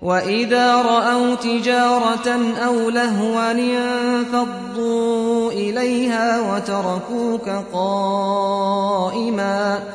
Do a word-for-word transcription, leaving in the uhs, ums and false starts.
وَإِذَا رَأَوْا تِجَارَةً أَوْ لَهْوًا انفَضُّوا إِلَيْهَا وَتَرَكُوكَ قَائِمًا